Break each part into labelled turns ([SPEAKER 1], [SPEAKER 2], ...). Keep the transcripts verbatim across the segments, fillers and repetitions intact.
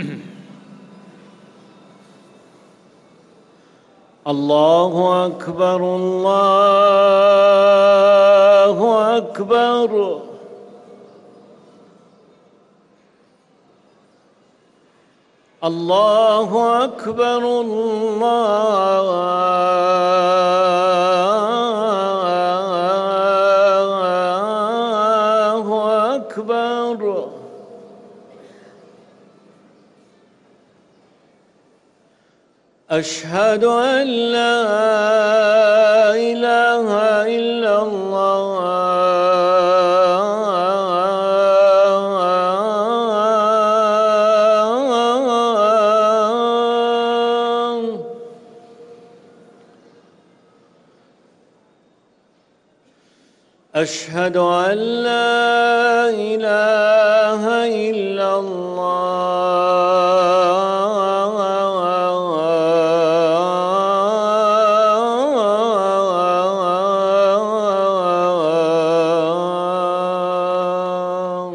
[SPEAKER 1] الله أكبر الله أكبر. الله أكبر الله أكبر. أشهد أن لا إله إلا الله أشهد أن لا إله إلا الله.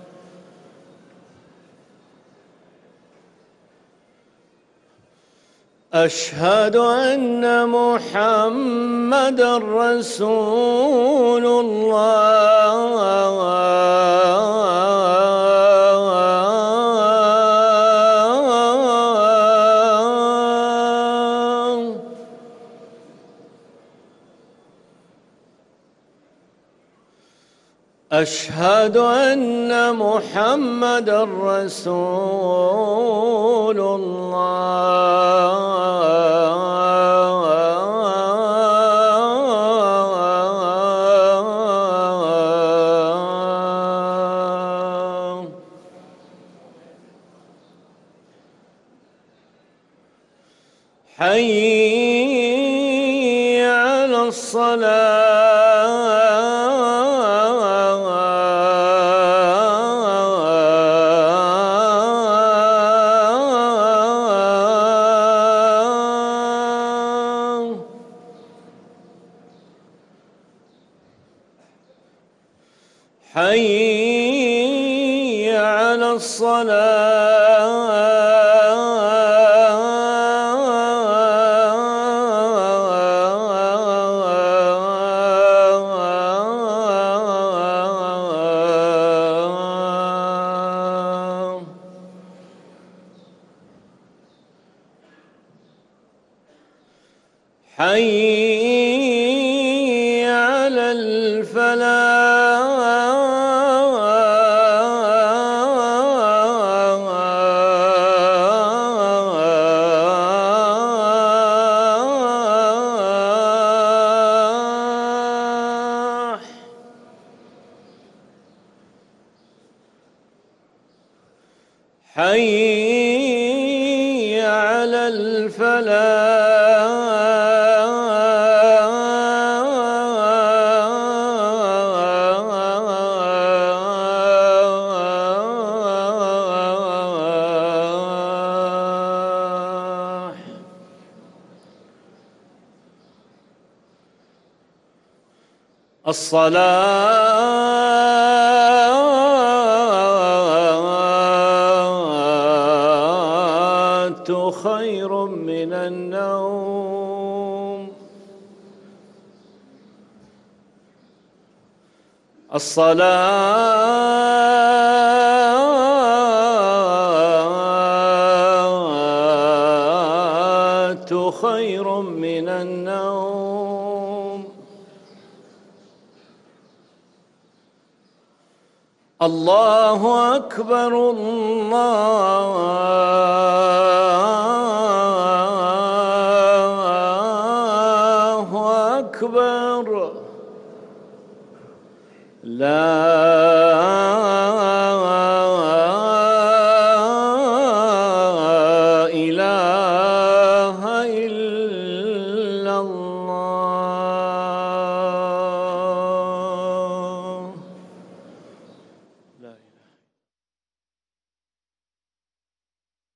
[SPEAKER 1] أشهد أن محمدًا رسول الله. أشهد أن محمدًا رسول الله. حي على الصلاة. حي على الصلاة. حي على الفلاح. حي على الفلاح. الصلاة خير من النوم. الصلاة خير من النوم. الله أكبر الله أكبر. لا